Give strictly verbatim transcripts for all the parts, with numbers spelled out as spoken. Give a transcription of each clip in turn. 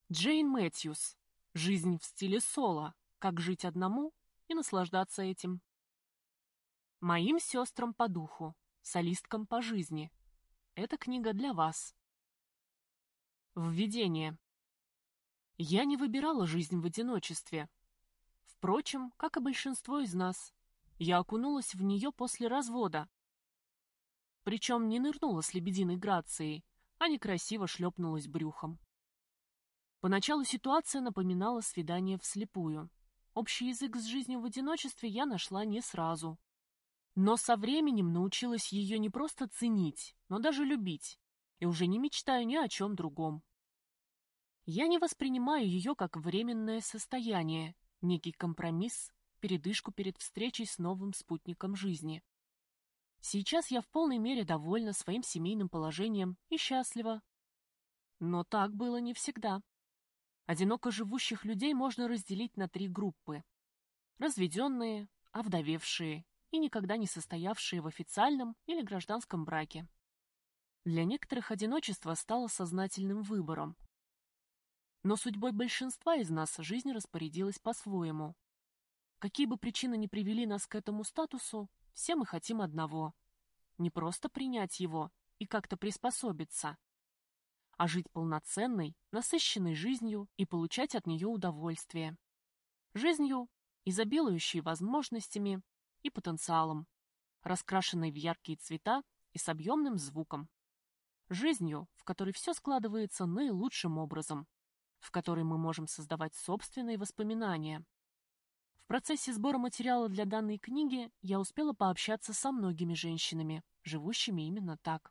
Джейн Мэтьюс. Жизнь в стиле соло. Как жить одному и наслаждаться этим. Моим сестрам по духу, солисткам по жизни. Эта книга для вас. Введение. Я не выбирала жизнь в одиночестве. Впрочем, как и большинство из нас, я окунулась в нее после развода. Причем не нырнула с лебединой грацией, а некрасиво шлепнулась брюхом. Поначалу ситуация напоминала свидание вслепую. Общий язык с жизнью в одиночестве я нашла не сразу. Но со временем научилась ее не просто ценить, но даже любить, и уже не мечтаю ни о чем другом. Я не воспринимаю ее как временное состояние, некий компромисс, передышку перед встречей с новым спутником жизни. Сейчас я в полной мере довольна своим семейным положением и счастлива. Но так было не всегда. Одиноко живущих людей можно разделить на три группы. Разведенные, овдовевшие и никогда не состоявшие в официальном или гражданском браке. Для некоторых одиночество стало сознательным выбором. Но судьбой большинства из нас жизнь распорядилась по-своему. Какие бы причины ни привели нас к этому статусу, все мы хотим одного. Не просто принять его и как-то приспособиться, а жить полноценной, насыщенной жизнью и получать от нее удовольствие. Жизнью, изобилующей возможностями и потенциалом, раскрашенной в яркие цвета и с объемным звуком. Жизнью, в которой все складывается наилучшим образом, в которой мы можем создавать собственные воспоминания. В процессе сбора материала для данной книги я успела пообщаться со многими женщинами, живущими именно так.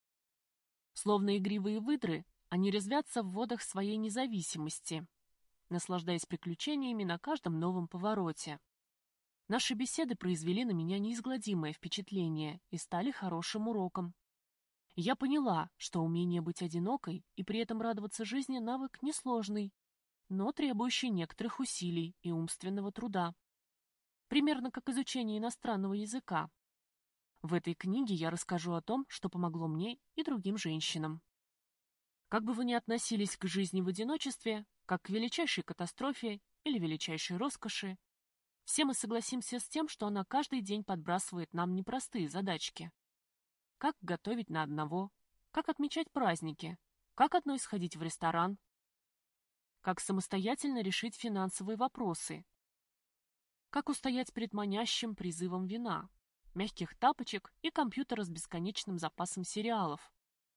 Словно игривые выдры, они резвятся в водах своей независимости, наслаждаясь приключениями на каждом новом повороте. Наши беседы произвели на меня неизгладимое впечатление и стали хорошим уроком. Я поняла, что умение быть одинокой и при этом радоваться жизни навык несложный, но требующий некоторых усилий и умственного труда. Примерно как изучение иностранного языка. В этой книге я расскажу о том, что помогло мне и другим женщинам. Как бы вы ни относились к жизни в одиночестве, как к величайшей катастрофе или величайшей роскоши, все мы согласимся с тем, что она каждый день подбрасывает нам непростые задачки. Как готовить на одного, как отмечать праздники, как одной сходить в ресторан, как самостоятельно решить финансовые вопросы, как устоять перед манящим призывом вина, мягких тапочек и компьютера с бесконечным запасом сериалов.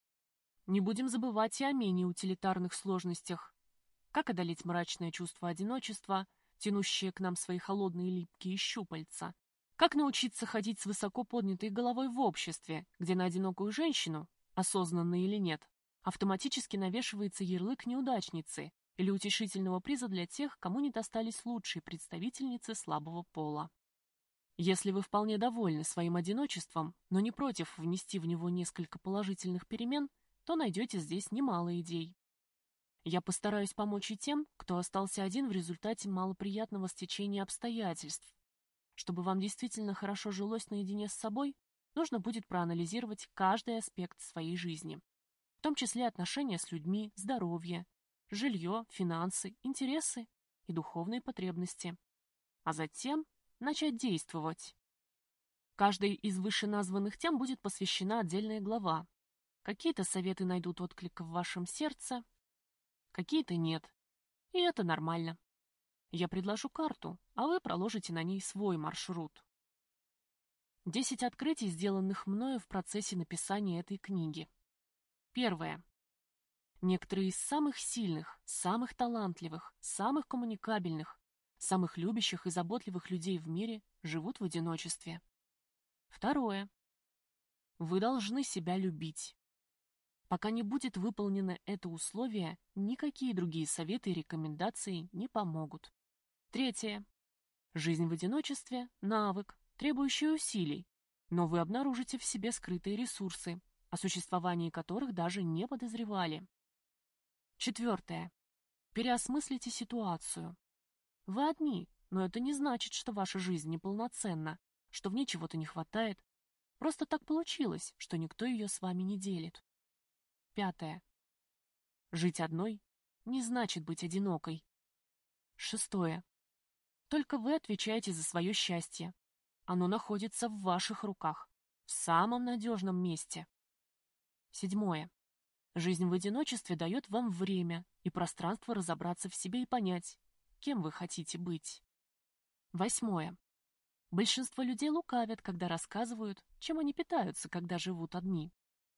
Не будем забывать и о менее утилитарных сложностях. Как одолеть мрачное чувство одиночества, тянущее к нам свои холодные липкие щупальца? Как научиться ходить с высоко поднятой головой в обществе, где на одинокую женщину, осознанно или нет, автоматически навешивается ярлык неудачницы или утешительного приза для тех, кому не достались лучшие представительницы слабого пола? Если вы вполне довольны своим одиночеством, но не против внести в него несколько положительных перемен, то найдете здесь немало идей. Я постараюсь помочь и тем, кто остался один в результате малоприятного стечения обстоятельств. Чтобы вам действительно хорошо жилось наедине с собой, нужно будет проанализировать каждый аспект своей жизни, в том числе отношения с людьми, здоровье, жилье, финансы, интересы и духовные потребности. А затем начать действовать. Каждой из вышеназванных тем будет посвящена отдельная глава. Какие-то советы найдут отклик в вашем сердце, какие-то нет. И это нормально. Я предложу карту, а вы проложите на ней свой маршрут. Десять открытий, сделанных мною в процессе написания этой книги. Первое. Некоторые из самых сильных, самых талантливых, самых коммуникабельных, самых любящих и заботливых людей в мире живут в одиночестве. Второе. Вы должны себя любить. Пока не будет выполнено это условие, никакие другие советы и рекомендации не помогут. Третье. Жизнь в одиночестве – навык, требующий усилий, но вы обнаружите в себе скрытые ресурсы, о существовании которых даже не подозревали. Четвертое. Переосмыслите ситуацию. Вы одни, но это не значит, что ваша жизнь неполноценна, что в ней чего-то не хватает. Просто так получилось, что никто ее с вами не делит. Пятое. Жить одной не значит быть одинокой. Шестое. Только вы отвечаете за свое счастье. Оно находится в ваших руках, в самом надежном месте. Седьмое. Жизнь в одиночестве дает вам время и пространство разобраться в себе и понять, кем вы хотите быть. Восьмое. Большинство людей лукавят, когда рассказывают, чем они питаются, когда живут одни.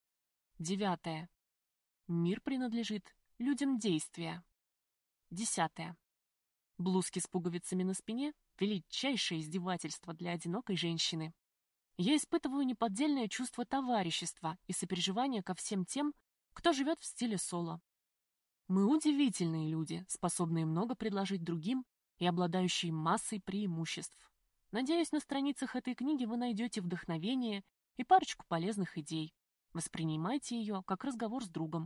Девятое. Мир принадлежит людям действия. Десятое. Блузки с пуговицами на спине – величайшее издевательство для одинокой женщины. Я испытываю неподдельное чувство товарищества и сопереживания ко всем тем, кто живет в стиле соло. Мы удивительные люди, способные много предложить другим и обладающие массой преимуществ. Надеюсь, на страницах этой книги вы найдете вдохновение и парочку полезных идей. Воспринимайте ее как разговор с другом.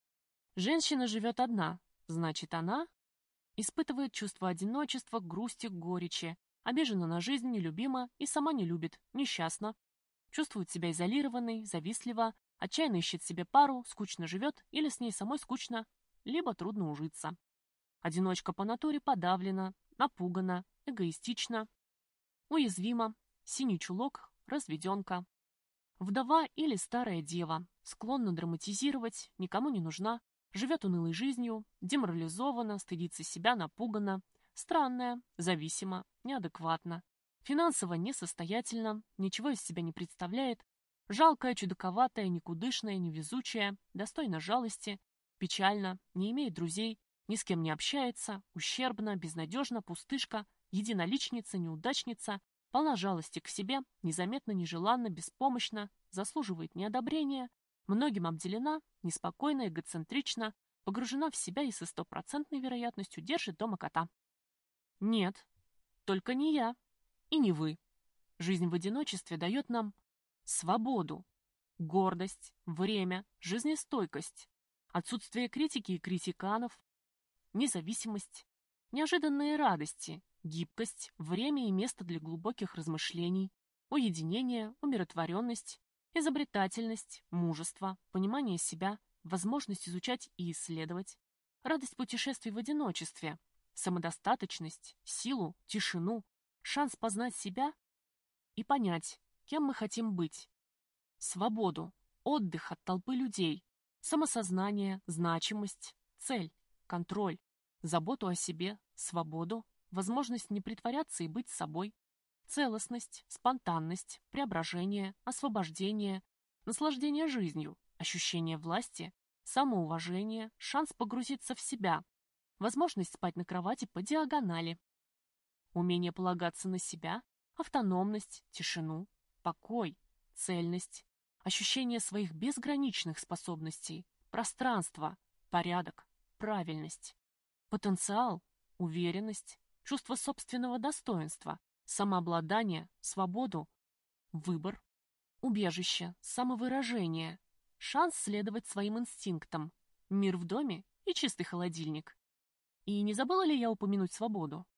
Женщина живет одна, значит, она испытывает чувство одиночества, грусти, горечи, обижена на жизнь, нелюбима и сама не любит, несчастна. Чувствует себя изолированной, завистлива, отчаянно ищет себе пару, скучно живет или с ней самой скучно, либо трудно ужиться. Одиночка по натуре подавлена, напугана, эгоистична, уязвима, синий чулок, разведенка. Вдова или старая дева, склонна драматизировать, никому не нужна, живет унылой жизнью, деморализована, стыдится себя, напугана, странная, зависима, неадекватна, финансово несостоятельна, ничего из себя не представляет, жалкая, чудаковатая, никудышная, невезучая, достойна жалости, печальна, не имеет друзей, ни с кем не общается, ущербна, безнадежна, пустышка, единоличница, неудачница, полна жалости к себе, незаметно, нежеланно, беспомощна, заслуживает неодобрения, многим обделена, неспокойна, эгоцентрична, погружена в себя и со стопроцентной вероятностью держит дома кота. Нет, только не я и не вы. Жизнь в одиночестве дает нам свободу, гордость, время, жизнестойкость, отсутствие критики и критиканов, независимость, неожиданные радости, гибкость, время и место для глубоких размышлений, уединение, умиротворенность, изобретательность, мужество, понимание себя, возможность изучать и исследовать, радость путешествий в одиночестве, самодостаточность, силу, тишину, шанс познать себя и понять, кем мы хотим быть, свободу, отдых от толпы людей, самосознание, значимость, цель, контроль, заботу о себе, свободу, возможность не притворяться и быть собой, целостность, спонтанность, преображение, освобождение, наслаждение жизнью, ощущение власти, самоуважение, шанс погрузиться в себя, возможность спать на кровати по диагонали, умение полагаться на себя, автономность, тишину, покой, цельность, ощущение своих безграничных способностей, пространство, порядок, правильность, потенциал, уверенность, чувство собственного достоинства, самообладание, свободу, выбор, убежище, самовыражение, шанс следовать своим инстинктам, мир в доме и чистый холодильник. И не забыла ли я упомянуть свободу?